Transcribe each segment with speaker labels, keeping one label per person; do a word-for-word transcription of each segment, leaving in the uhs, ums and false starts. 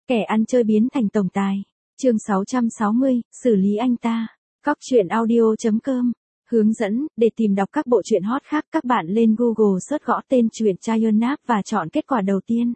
Speaker 1: Kẻ ăn chơi biến thành tổng tài. Chương sáu trăm sáu mươi, xử lý anh ta. Cóc truyện audio chấm com. Hướng dẫn, để tìm đọc các bộ truyện hot khác, các bạn lên Google search gõ tên truyện Chayonap và chọn kết quả đầu tiên.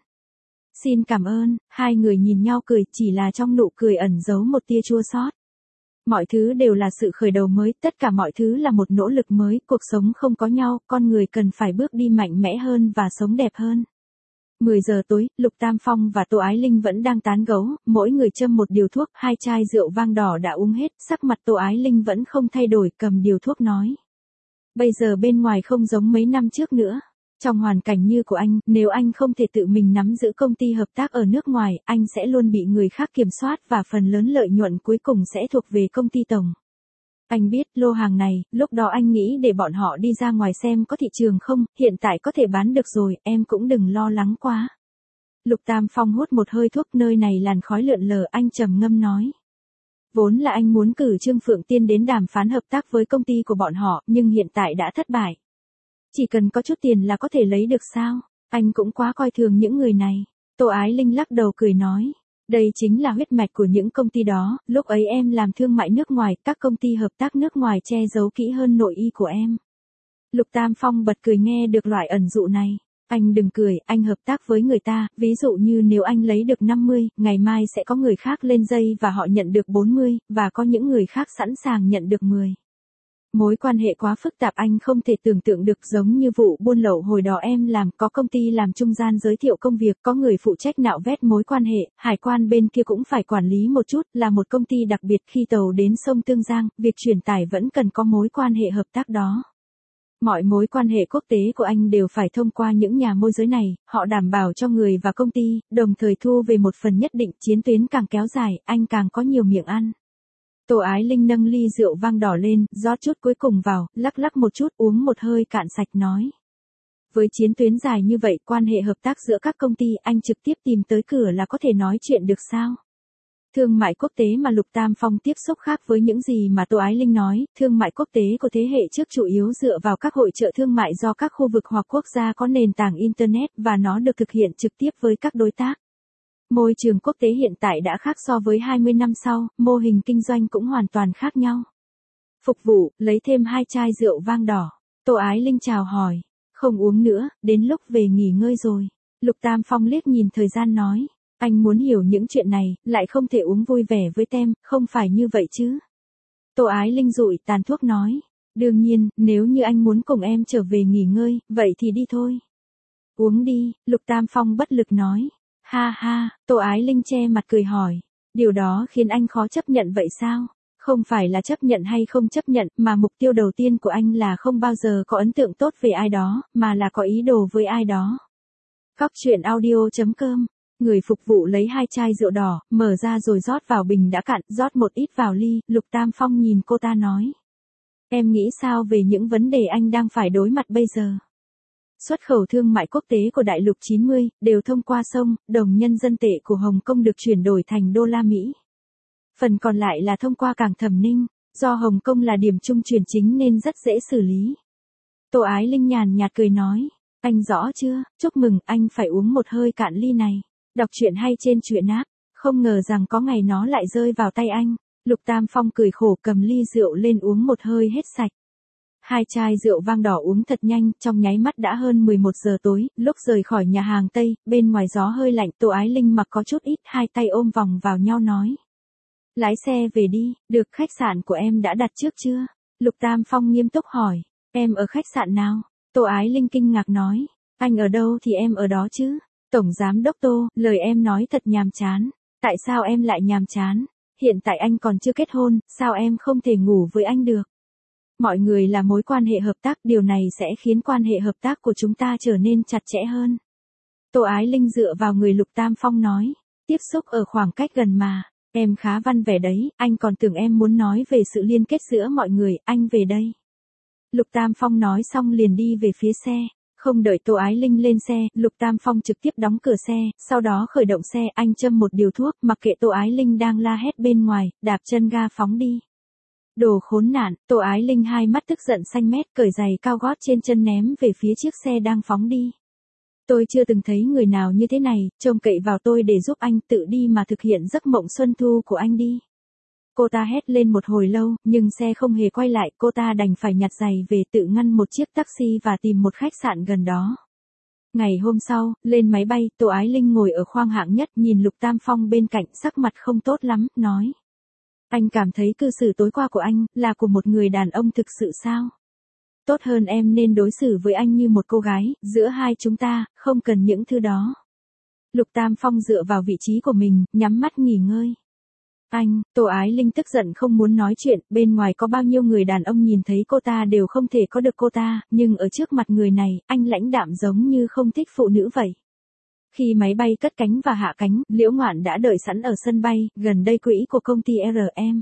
Speaker 1: Xin cảm ơn. Hai người nhìn nhau cười, chỉ là trong nụ cười ẩn giấu một tia chua xót. Mọi thứ đều là sự khởi đầu mới, tất cả mọi thứ là một nỗ lực mới, cuộc sống không có nhau, con người cần phải bước đi mạnh mẽ hơn và sống đẹp hơn. mười giờ tối, Lục Tam Phong và Tô Ái Linh vẫn đang tán gẫu, mỗi người châm một điều thuốc, hai chai rượu vang đỏ đã uống hết, sắc mặt Tô Ái Linh vẫn không thay đổi, cầm điều thuốc nói. Bây giờ bên ngoài không giống mấy năm trước nữa. Trong hoàn cảnh như của anh, nếu anh không thể tự mình nắm giữ công ty hợp tác ở nước ngoài, anh sẽ luôn bị người khác kiểm soát và phần lớn lợi nhuận cuối cùng sẽ thuộc về công ty tổng. Anh biết lô hàng này, lúc đó anh nghĩ để bọn họ đi ra ngoài xem có thị trường không, hiện tại có thể bán được rồi, em cũng đừng lo lắng quá. Lục Tam Phong hút một hơi thuốc, nơi này làn khói lượn lờ, anh trầm ngâm nói. Vốn là anh muốn cử Trương Phượng Tiên đến đàm phán hợp tác với công ty của bọn họ, nhưng hiện tại đã thất bại. Chỉ cần có chút tiền là có thể lấy được sao? Anh cũng quá coi thường những người này. Tô Ái Linh lắc đầu cười nói. Đây chính là huyết mạch của những công ty đó, lúc ấy em làm thương mại nước ngoài, các công ty hợp tác nước ngoài che giấu kỹ hơn nội y của em. Lục Tam Phong bật cười nghe được loại ẩn dụ này. Anh đừng cười, anh hợp tác với người ta, ví dụ như nếu anh lấy được năm mươi, ngày mai sẽ có người khác lên dây và họ nhận được bốn mươi, và có những người khác sẵn sàng nhận được mười. Mối quan hệ quá phức tạp, anh không thể tưởng tượng được, giống như vụ buôn lậu hồi đó em làm, có công ty làm trung gian giới thiệu công việc, có người phụ trách nạo vét mối quan hệ, hải quan bên kia cũng phải quản lý một chút, là một công ty đặc biệt, khi tàu đến sông Tương Giang, việc truyền tải vẫn cần có mối quan hệ hợp tác đó. Mọi mối quan hệ quốc tế của anh đều phải thông qua những nhà môi giới này, họ đảm bảo cho người và công ty, đồng thời thu về một phần nhất định, chiến tuyến càng kéo dài, anh càng có nhiều miệng ăn. Tô Ái Linh nâng ly rượu vang đỏ lên, rót chút cuối cùng vào, lắc lắc một chút, uống một hơi cạn sạch nói. Với chiến tuyến dài như vậy, quan hệ hợp tác giữa các công ty, anh trực tiếp tìm tới cửa là có thể nói chuyện được sao? Thương mại quốc tế mà Lục Tam Phong tiếp xúc khác với những gì mà Tô Ái Linh nói, thương mại quốc tế của thế hệ trước chủ yếu dựa vào các hội chợ thương mại do các khu vực hoặc quốc gia có nền tảng Internet và nó được thực hiện trực tiếp với các đối tác. Môi trường quốc tế hiện tại đã khác so với hai mươi năm sau, mô hình kinh doanh cũng hoàn toàn khác nhau. Phục vụ, lấy thêm hai chai rượu vang đỏ. Tô Ái Linh chào hỏi. Không uống nữa, đến lúc về nghỉ ngơi rồi. Lục Tam Phong liếc nhìn thời gian nói. Anh muốn hiểu những chuyện này, lại không thể uống vui vẻ với tem, không phải như vậy chứ. Tô Ái Linh dụi tàn thuốc nói. Đương nhiên, nếu như anh muốn cùng em trở về nghỉ ngơi, vậy thì đi thôi. Uống đi, Lục Tam Phong bất lực nói. Ha ha, Tô Ái Linh che mặt cười hỏi. Điều đó khiến anh khó chấp nhận vậy sao? Không phải là chấp nhận hay không chấp nhận, mà mục tiêu đầu tiên của anh là không bao giờ có ấn tượng tốt về ai đó, mà là có ý đồ với ai đó. Cóc truyện audio chấm com. Người phục vụ lấy hai chai rượu đỏ, mở ra rồi rót vào bình đã cạn, rót một ít vào ly, Lục Tam Phong nhìn cô ta nói. Em nghĩ sao về những vấn đề anh đang phải đối mặt bây giờ? Xuất khẩu thương mại quốc tế của đại lục chín mươi, đều thông qua sông, đồng nhân dân tệ của Hồng Kông được chuyển đổi thành đô la Mỹ. Phần còn lại là thông qua cảng Thẩm Ninh, do Hồng Kông là điểm trung chuyển chính nên rất dễ xử lý. Tô Ái Linh nhàn nhạt cười nói, anh rõ chưa, chúc mừng, anh phải uống một hơi cạn ly này. Đọc truyện hay trên truyện app, không ngờ rằng có ngày nó lại rơi vào tay anh. Lục Tam Phong cười khổ cầm ly rượu lên uống một hơi hết sạch. Hai chai rượu vang đỏ uống thật nhanh, trong nháy mắt đã hơn mười một giờ tối, lúc rời khỏi nhà hàng Tây, bên ngoài gió hơi lạnh, Tô Ái Linh mặc có chút ít, hai tay ôm vòng vào nhau nói. Lái xe về đi, được, khách sạn của em đã đặt trước chưa? Lục Tam Phong nghiêm túc hỏi, em ở khách sạn nào? Tô Ái Linh kinh ngạc nói, anh ở đâu thì em ở đó chứ. Tổng giám đốc Tô, lời em nói thật nhàm chán. Tại sao em lại nhàm chán? Hiện tại anh còn chưa kết hôn, sao em không thể ngủ với anh được? Mọi người là mối quan hệ hợp tác, điều này sẽ khiến quan hệ hợp tác của chúng ta trở nên chặt chẽ hơn. Tô Ái Linh dựa vào người Lục Tam Phong nói, tiếp xúc ở khoảng cách gần mà, em khá văn vẻ đấy, anh còn tưởng em muốn nói về sự liên kết giữa mọi người, anh về đây. Lục Tam Phong nói xong liền đi về phía xe. Không đợi Tô Ái Linh lên xe, Lục Tam Phong trực tiếp đóng cửa xe, sau đó khởi động xe, anh châm một điều thuốc, mặc kệ Tô Ái Linh đang la hét bên ngoài, đạp chân ga phóng đi. Đồ khốn nạn, Tô Ái Linh hai mắt tức giận xanh mét, cởi giày cao gót trên chân ném về phía chiếc xe đang phóng đi. Tôi chưa từng thấy người nào như thế này, trông cậy vào tôi để giúp anh, tự đi mà thực hiện giấc mộng xuân thu của anh đi. Cô ta hét lên một hồi lâu, nhưng xe không hề quay lại, cô ta đành phải nhặt giày về tự ngăn một chiếc taxi và tìm một khách sạn gần đó. Ngày hôm sau, lên máy bay, Tô Ái Linh ngồi ở khoang hạng nhất nhìn Lục Tam Phong bên cạnh, sắc mặt không tốt lắm, nói. Anh cảm thấy cư xử tối qua của anh, là của một người đàn ông thực sự sao? Tốt hơn em nên đối xử với anh như một cô gái, giữa hai chúng ta, không cần những thứ đó. Lục Tam Phong dựa vào vị trí của mình, nhắm mắt nghỉ ngơi. Anh, Tô Ái Linh tức giận không muốn nói chuyện, bên ngoài có bao nhiêu người đàn ông nhìn thấy cô ta đều không thể có được cô ta, nhưng ở trước mặt người này, anh lãnh đạm giống như không thích phụ nữ vậy. Khi máy bay cất cánh và hạ cánh, Liễu Ngoạn đã đợi sẵn ở sân bay, gần đây quỹ của công ty R M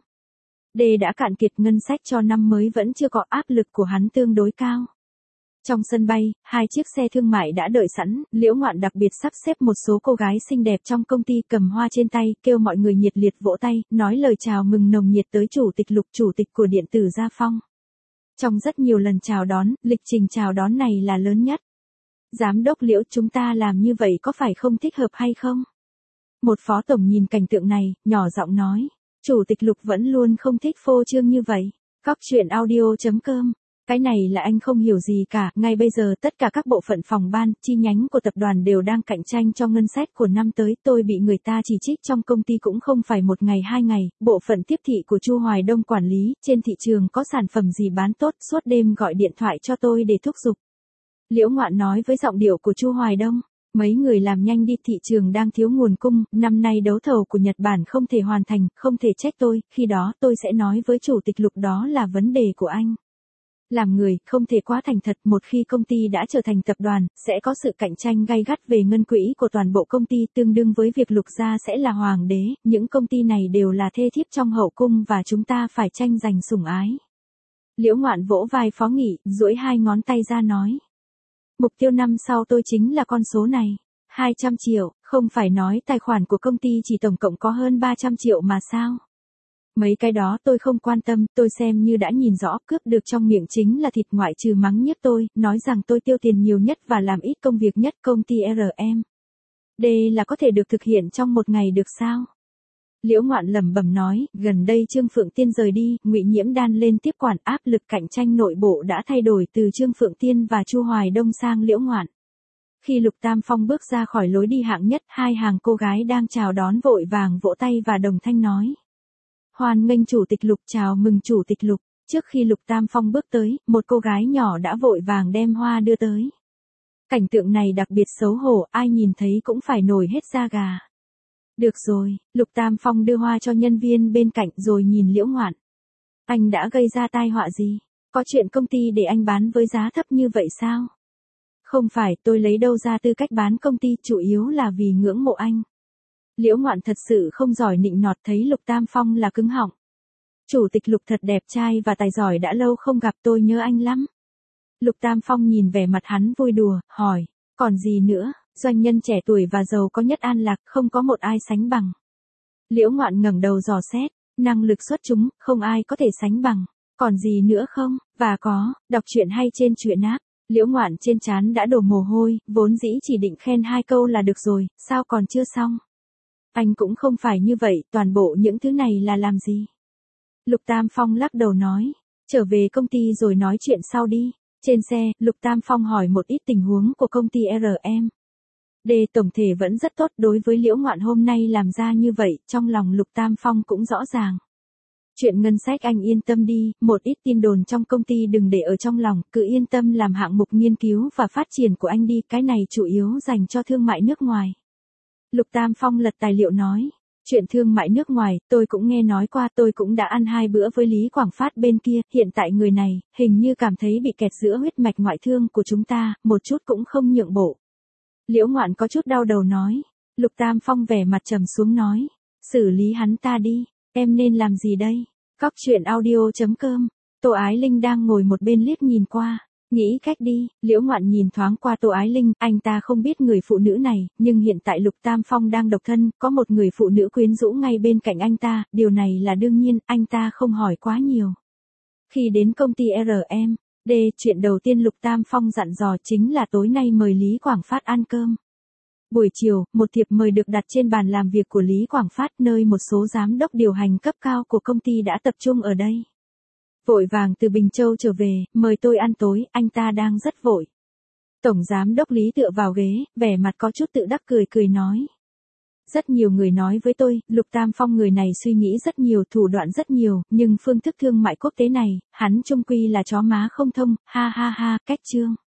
Speaker 1: D đã cạn kiệt, ngân sách cho năm mới vẫn chưa có, áp lực của hắn tương đối cao. Trong sân bay, hai chiếc xe thương mại đã đợi sẵn, Liễu Ngoạn đặc biệt sắp xếp một số cô gái xinh đẹp trong công ty cầm hoa trên tay, kêu mọi người nhiệt liệt vỗ tay, nói lời chào mừng nồng nhiệt tới chủ tịch Lục, chủ tịch của điện tử Gia Phong. Trong rất nhiều lần chào đón, lịch trình chào đón này là lớn nhất. Giám đốc Liễu, chúng ta làm như vậy có phải không thích hợp hay không? Một phó tổng nhìn cảnh tượng này, nhỏ giọng nói. Chủ tịch Lục vẫn luôn không thích phô trương như vậy. Cóc truyện audio chấm com. Cái này là anh không hiểu gì cả, ngay bây giờ tất cả các bộ phận phòng ban, chi nhánh của tập đoàn đều đang cạnh tranh cho ngân sách của năm tới, tôi bị người ta chỉ trích trong công ty cũng không phải một ngày hai ngày, bộ phận tiếp thị của Chu Hoài Đông quản lý, trên thị trường có sản phẩm gì bán tốt, suốt đêm gọi điện thoại cho tôi để thúc giục. Liễu Ngoạn nói với giọng điệu của Chu Hoài Đông. Mấy người làm nhanh đi, thị trường đang thiếu nguồn cung, năm nay đấu thầu của Nhật Bản không thể hoàn thành, không thể trách tôi, khi đó tôi sẽ nói với chủ tịch Lục đó là vấn đề của anh. Làm người, không thể quá thành thật, một khi công ty đã trở thành tập đoàn, sẽ có sự cạnh tranh gay gắt về ngân quỹ của toàn bộ công ty, tương đương với việc Lục gia sẽ là hoàng đế, những công ty này đều là thê thiếp trong hậu cung và chúng ta phải tranh giành sủng ái. Liễu Ngoạn vỗ vai Phó Nghị, duỗi hai ngón tay ra nói. Mục tiêu năm sau tôi chính là con số này, hai trăm triệu, không phải nói tài khoản của công ty chỉ tổng cộng có hơn ba trăm triệu mà sao? Mấy cái đó tôi không quan tâm, tôi xem như đã nhìn rõ, cướp được trong miệng chính là thịt, ngoại trừ mắng nhất tôi, nói rằng tôi tiêu tiền nhiều nhất và làm ít công việc nhất. Công ty R M D là có thể được thực hiện trong một ngày được sao? Liễu Ngoạn lẩm bẩm nói, gần đây Trương Phượng Tiên rời đi, Ngụy Nhiễm Đan lên tiếp quản, áp lực cạnh tranh nội bộ đã thay đổi từ Trương Phượng Tiên và Chu Hoài Đông sang Liễu Ngoạn. Khi Lục Tam Phong bước ra khỏi lối đi hạng nhất, hai hàng cô gái đang chào đón vội vàng vỗ tay và đồng thanh nói. Hoan nghênh chủ tịch Lục, chào mừng chủ tịch Lục. Trước khi Lục Tam Phong bước tới, một cô gái nhỏ đã vội vàng đem hoa đưa tới. Cảnh tượng này đặc biệt xấu hổ, ai nhìn thấy cũng phải nổi hết da gà. Được rồi, Lục Tam Phong đưa hoa cho nhân viên bên cạnh rồi nhìn Liễu Ngoạn. Anh đã gây ra tai họa gì? Có chuyện công ty để anh bán với giá thấp như vậy sao? Không phải, tôi lấy đâu ra tư cách bán công ty, chủ yếu là vì ngưỡng mộ anh. Liễu Ngoạn thật sự không giỏi nịnh nọt, thấy Lục Tam Phong là cứng họng. Chủ tịch Lục thật đẹp trai và tài giỏi, đã lâu không gặp, tôi nhớ anh lắm. Lục Tam Phong nhìn vẻ mặt hắn vui đùa, hỏi, còn gì nữa? Doanh nhân trẻ tuổi và giàu có nhất An Lạc, không có một ai sánh bằng. Liễu Ngoạn ngẩng đầu dò xét, năng lực xuất chúng, không ai có thể sánh bằng. Còn gì nữa không? Và có, đọc truyện hay trên truyện app. Liễu Ngoạn trên trán đã đổ mồ hôi, vốn dĩ chỉ định khen hai câu là được rồi, sao còn chưa xong? Anh cũng không phải như vậy, toàn bộ những thứ này là làm gì? Lục Tam Phong lắc đầu nói, trở về công ty rồi nói chuyện sau đi. Trên xe, Lục Tam Phong hỏi một ít tình huống của công ty R M D, tổng thể vẫn rất tốt. Đối với Liễu Ngoạn hôm nay làm ra như vậy, trong lòng Lục Tam Phong cũng rõ ràng. Chuyện ngân sách anh yên tâm đi, một ít tin đồn trong công ty đừng để ở trong lòng, cứ yên tâm làm hạng mục nghiên cứu và phát triển của anh đi, cái này chủ yếu dành cho thương mại nước ngoài. Lục Tam Phong lật tài liệu nói, chuyện thương mại nước ngoài, tôi cũng nghe nói qua, tôi cũng đã ăn hai bữa với Lý Quảng Phát bên kia, hiện tại người này, hình như cảm thấy bị kẹt giữa huyết mạch ngoại thương của chúng ta, một chút cũng không nhượng bộ. Liễu Ngoạn có chút đau đầu nói, Lục Tam Phong vẻ mặt trầm xuống nói, xử lý hắn ta đi, em nên làm gì đây? Cóc truyện audio chấm com. Tô Ái Linh đang ngồi một bên liếc nhìn qua, nghĩ cách đi. Liễu Ngoạn nhìn thoáng qua Tô Ái Linh, anh ta không biết người phụ nữ này, nhưng hiện tại Lục Tam Phong đang độc thân, có một người phụ nữ quyến rũ ngay bên cạnh anh ta, điều này là đương nhiên, anh ta không hỏi quá nhiều. Khi đến công ty R M D. Chuyện đầu tiên Lục Tam Phong dặn dò chính là tối nay mời Lý Quảng Phát ăn cơm. Buổi chiều, một thiệp mời được đặt trên bàn làm việc của Lý Quảng Phát nơi một số giám đốc điều hành cấp cao của công ty đã tập trung ở đây. Vội vàng từ Bình Châu trở về, mời tôi ăn tối, anh ta đang rất vội. Tổng giám đốc Lý tựa vào ghế, vẻ mặt có chút tự đắc cười cười nói. Rất nhiều người nói với tôi, Lục Tam Phong người này suy nghĩ rất nhiều, thủ đoạn rất nhiều, nhưng phương thức thương mại quốc tế này, hắn chung quy là chó má không thông, ha ha ha, cách chương.